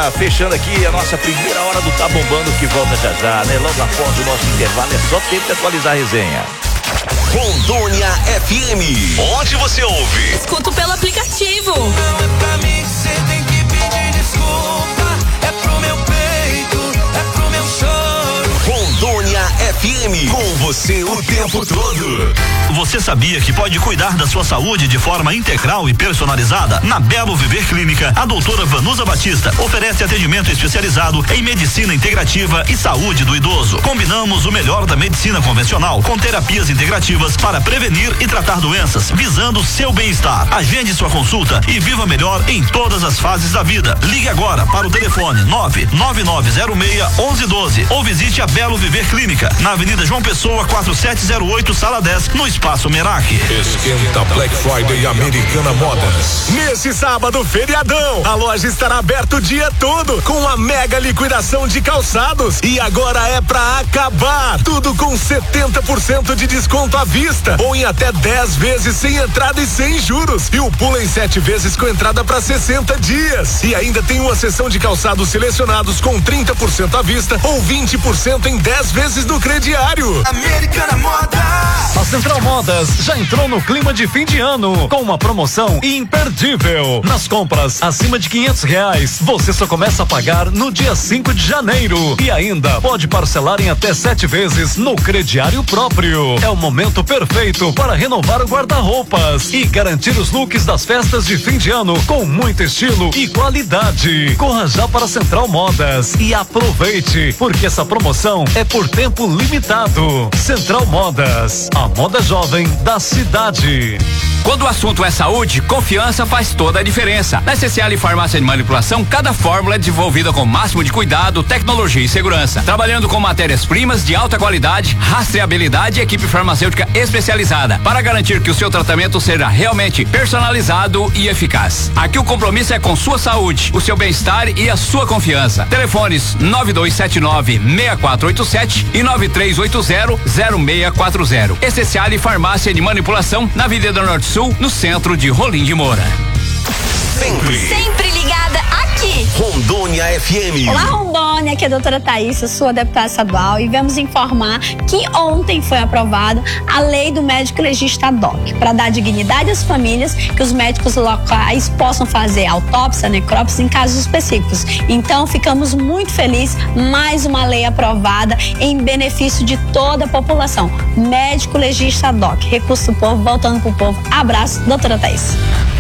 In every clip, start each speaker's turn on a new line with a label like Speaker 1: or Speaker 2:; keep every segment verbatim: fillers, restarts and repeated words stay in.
Speaker 1: Rondônia, fechando aqui a nossa primeira hora do Tá Bombando, que volta já já, né? Logo após o nosso intervalo, é só tempo de atualizar a resenha.
Speaker 2: Rondônia F M, onde você ouve?
Speaker 3: Escuto pelo aplicativo.
Speaker 4: Não é pra mim, cê tem que pedir desculpa. É pro meu peito, é pro meu choro.
Speaker 2: Rondônia F M, com você o tempo todo.
Speaker 5: Você sabia que pode cuidar da sua saúde de forma integral e personalizada? Na Belo Viver Clínica, a doutora Vanusa Batista oferece atendimento especializado em medicina integrativa e saúde do idoso. Combinamos o melhor da medicina convencional com terapias integrativas para prevenir e tratar doenças, visando seu bem-estar. Agende sua consulta e viva melhor em todas as fases da vida. Ligue agora para o telefone nove nove nove zero seis um um um doze ou visite a Belo Viver Clínica, na Avenida João Pessoa, quatro sete zero oito, sala dez, no Espaço Merak.
Speaker 6: Esquenta Black Friday Americana Modas. Nesse sábado, feriadão, a loja estará aberta o dia todo com a mega liquidação de calçados. E agora é pra acabar. Tudo com setenta por cento de desconto à vista ou em até dez vezes sem entrada e sem juros. E o pulo em sete vezes com entrada para sessenta dias. E ainda tem uma seção de calçados selecionados com trinta por cento à vista ou vinte por cento em dez vezes no crediário.
Speaker 4: Americana Modas.
Speaker 7: A Central Modas já entrou no clima de fim de ano com uma promoção imperdível. Nas compras acima de quinhentos reais, você só começa a pagar no dia cinco de janeiro e ainda pode parcelar em até sete vezes no crediário próprio. É o momento perfeito para renovar o guarda-roupas e garantir os looks das festas de fim de ano com muito estilo e qualidade. Corra já para a Central Modas e aproveite, porque essa promoção é por tempo limitado. Central Modas, a moda jovem da cidade.
Speaker 8: Quando o assunto é saúde, confiança faz toda a diferença. Na C C L Farmácia de Manipulação, cada fórmula é desenvolvida com o máximo de cuidado, tecnologia e segurança. Trabalhando com matérias-primas de alta qualidade, rastreabilidade e equipe farmacêutica especializada, para garantir que o seu tratamento seja realmente personalizado e eficaz. Aqui o compromisso é com sua saúde, o seu bem-estar e a sua confiança. Telefones nove dois sete nove, seis quatro oito sete e nove três oito zero, zero seis quatro zero. C C L Farmácia de Manipulação, na Avenida Norte Sul, no centro de Rolim de Moura.
Speaker 2: Sempre.
Speaker 3: Sempre ligada aqui.
Speaker 2: Rondônia F M.
Speaker 9: Olá, Rondônia, aqui é a doutora Thaís, sua deputada estadual, e vamos informar que ontem foi aprovada a lei do médico legista ad hoc, para dar dignidade às famílias, que os médicos locais possam fazer autópsia, necrópsia em casos específicos. Então, ficamos muito felizes, mais uma lei aprovada em benefício de toda a população. Médico legista ad hoc, recurso do povo, voltando pro povo. Abraço, doutora Thaís.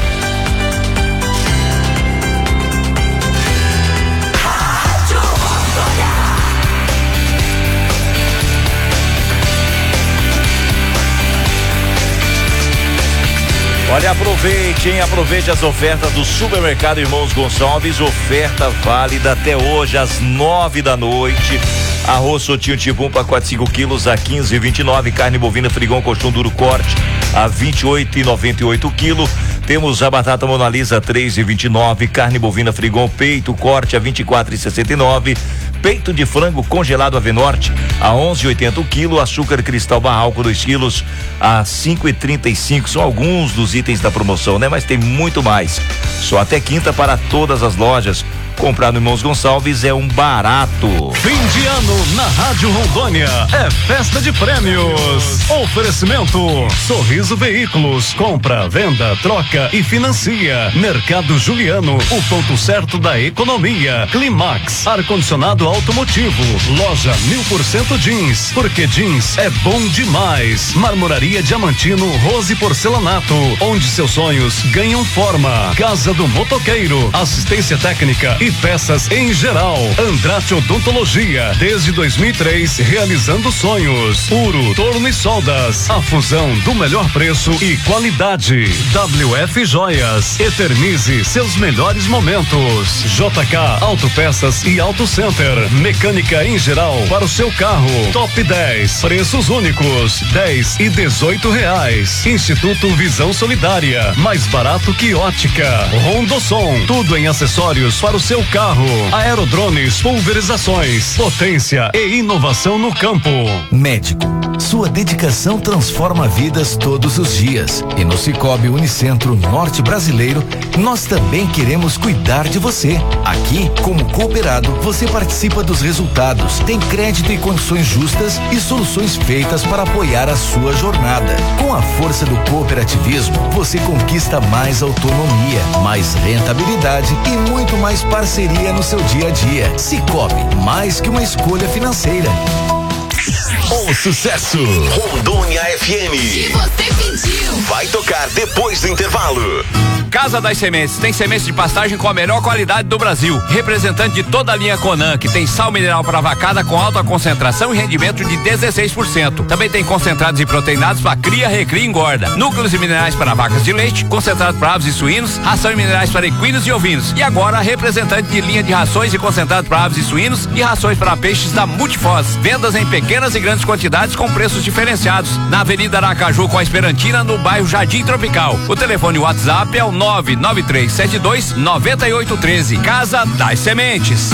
Speaker 1: Olha, aproveite, hein? Aproveite as ofertas do Supermercado Irmãos Gonçalves. Oferta válida até hoje, às nove da noite. Arroz Sotinho tipo um, pacote cinco quilos a quinze e vinte e nove. Carne bovina Frigon colchão duro corte a vinte e oito e noventa e oito quilo. Temos a batata Mona Lisa a três e vinte e nove. Carne bovina Frigon peito corte a vinte e quatro e sessenta e nove. Peito de frango congelado Avenorte a onze e oitenta o quilo. Açúcar cristal Barralco dois quilos a cinco e trinta e cinco. São alguns dos itens da promoção, né? Mas tem muito mais. Só até quinta para todas as lojas. Comprar no Irmãos Gonçalves é um barato.
Speaker 7: Fim de ano na Rádio Rondônia é festa de prêmios. Oferecimento Sorriso Veículos, compra, venda, troca e financia. Mercado Juliano, o ponto certo da economia. Climax, ar-condicionado automotivo. Loja mil por cento jeans, porque jeans é bom demais. Marmoraria Diamantino, Rose Porcelanato, onde seus sonhos ganham forma. Casa do Motoqueiro, assistência técnica e peças em geral. Andrate Odontologia, desde dois mil e três, realizando sonhos. Uro, torno e soldas, a fusão do melhor preço e qualidade. W F Joias, eternize seus melhores momentos. J K Autopeças e Auto Center, mecânica em geral para o seu carro. Top dez, preços únicos, dez e dezoito reais. Instituto Visão Solidária, mais barato que ótica. Rondossom, tudo em acessórios para o seu seu carro. Aerodrones Pulverizações, potência e inovação no campo.
Speaker 10: Médico, sua dedicação transforma vidas todos os dias. E no Cicobi Unicentro Norte Brasileiro, nós também queremos cuidar de você. Aqui, como cooperado, você participa dos resultados, tem crédito e condições justas e soluções feitas para apoiar a sua jornada. Com a força do cooperativismo, você conquista mais autonomia, mais rentabilidade e muito mais parceria no seu dia a dia. Cicobi, mais que uma escolha financeira.
Speaker 2: Um sucesso. Rondônia F M.
Speaker 3: Que você pediu.
Speaker 2: Vai tocar depois do intervalo.
Speaker 8: Casa das Sementes tem sementes de pastagem com a melhor qualidade do Brasil. Representante de toda a linha Conan, que tem sal mineral para vacada com alta concentração e rendimento de dezesseis por cento. Também tem concentrados e proteinados para cria, recria e engorda. Núcleos e minerais para vacas de leite, concentrado para aves e suínos, ração e minerais para equinos e ovinos. E agora, representante de linha de rações e concentrado para aves e suínos e rações para peixes da Multifós. Vendas em pequenas e grandes quantidades com preços diferenciados. Na Avenida Aracaju com a Esperantina, no bairro Jardim Tropical. O telefone WhatsApp é o nove nove três sete dois nove oito um três. Casa das Sementes.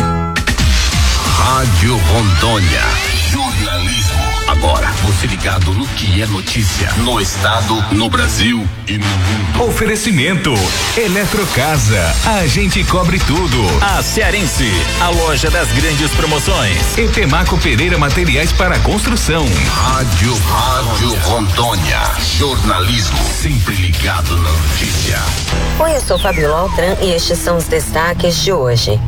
Speaker 2: Rádio Rondônia. Jornalismo. Agora, você ligado no que é notícia. No estado, no Brasil e no mundo.
Speaker 6: Oferecimento Eletrocasa. A gente cobre tudo.
Speaker 5: A Cearense, a loja das grandes promoções.
Speaker 6: Etemaco Pereira Materiais para Construção.
Speaker 2: Rádio, Rádio Rondônia. Jornalismo. Sempre ligado na notícia.
Speaker 11: Oi, eu sou Fabiola Altran e estes são os destaques de hoje.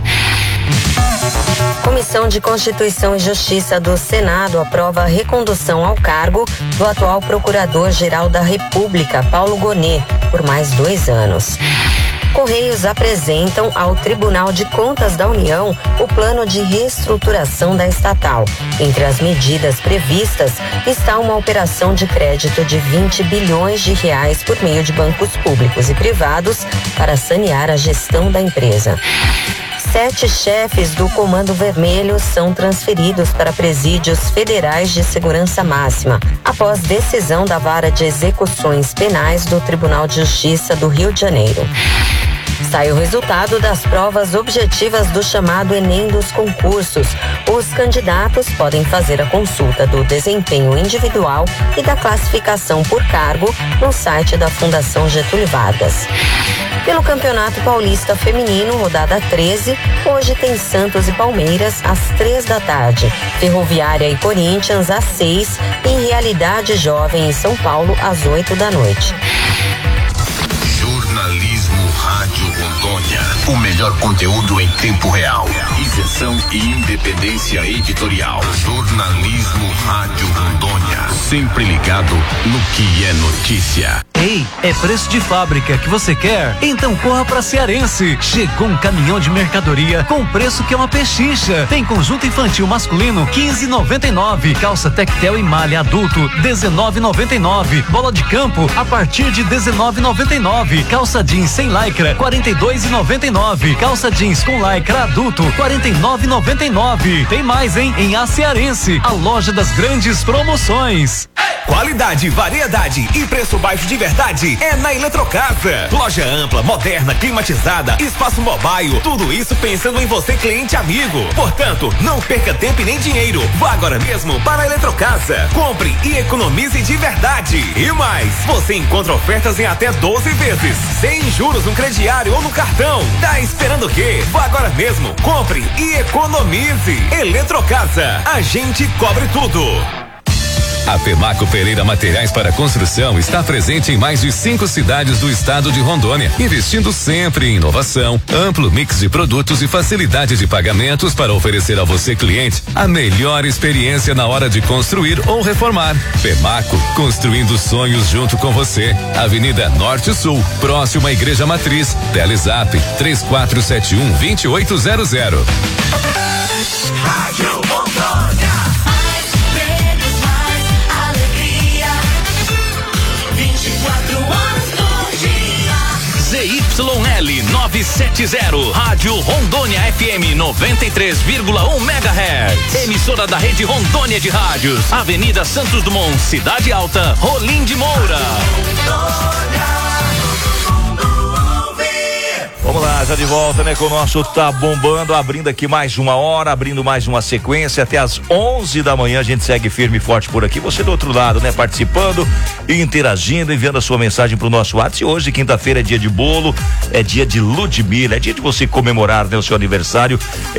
Speaker 11: Comissão de Constituição e Justiça do Senado aprova a recondução ao cargo do atual Procurador-Geral da República, Paulo Gonet, por mais dois anos. Correios apresentam ao Tribunal de Contas da União o plano de reestruturação da estatal. Entre as medidas previstas está uma operação de crédito de vinte bilhões de reais por meio de bancos públicos e privados para sanear a gestão da empresa. Sete chefes do Comando Vermelho são transferidos para presídios federais de segurança máxima, após decisão da Vara de Execuções Penais do Tribunal de Justiça do Rio de Janeiro. Sai o resultado das provas objetivas do chamado Enem dos concursos. Os candidatos podem fazer a consulta do desempenho individual e da classificação por cargo no site da Fundação Getúlio Vargas. Pelo Campeonato Paulista Feminino, rodada treze, hoje tem Santos e Palmeiras às três da tarde, Ferroviária e Corinthians às seis e Realidade Jovem em São Paulo às oito da noite.
Speaker 2: Jornalismo Rádio Rondônia. O melhor conteúdo em tempo real. Isenção e independência editorial. Jornalismo Rádio Rondônia. Sempre ligado no que é notícia.
Speaker 12: Ei, é preço de fábrica que você quer? Então corra pra Cearense. Chegou um caminhão de mercadoria com preço que é uma pechincha. Tem conjunto infantil masculino quinze e noventa e nove, calça tectel e malha adulto dezenove e noventa e nove, bola de campo a partir de dezenove e noventa e nove, calça jeans sem lycra quarenta e dois e noventa e nove, calça jeans com lycra adulto quarenta e nove e noventa e nove. Tem mais, hein? Em A Cearense, a loja das grandes promoções.
Speaker 6: Qualidade, variedade e preço baixo de verdade é na Eletrocasa. Loja ampla, moderna, climatizada, espaço mobile, tudo isso pensando em você, cliente amigo. Portanto, não perca tempo e nem dinheiro. Vá agora mesmo para a Eletrocasa. Compre e economize de verdade. E mais, você encontra ofertas em até doze vezes, sem juros no crediário ou no cartão. Tá esperando o quê? Vá agora mesmo, compre e economize. Eletrocasa, a gente cobre tudo.
Speaker 13: A Temaco Pereira Materiais para Construção está presente em mais de cinco cidades do estado de Rondônia, investindo sempre em inovação, amplo mix de produtos e facilidade de pagamentos para oferecer a você, cliente, a melhor experiência na hora de construir ou reformar. Temaco, construindo sonhos junto com você. Avenida Norte Sul, próxima à Igreja Matriz. Telezap três quatro sete um, dois oito zero zero.
Speaker 4: Rádio Rondônia.
Speaker 5: Z Y L novecentos e setenta, Rádio Rondônia F M noventa e três vírgula um megahertz. Emissora da Rede Rondônia de Rádios. Avenida Santos Dumont, Cidade Alta, Rolim de Moura.
Speaker 1: Vamos lá, já de volta, né? Com o nosso Tá Bombando, abrindo aqui mais uma hora, abrindo mais uma sequência, até às onze da manhã a gente segue firme e forte por aqui, você do outro lado, né? Participando e interagindo, enviando a sua mensagem pro nosso WhatsApp. E hoje, quinta-feira, é dia de bolo, é dia de Ludmilla, é dia de você comemorar, né, o seu aniversário.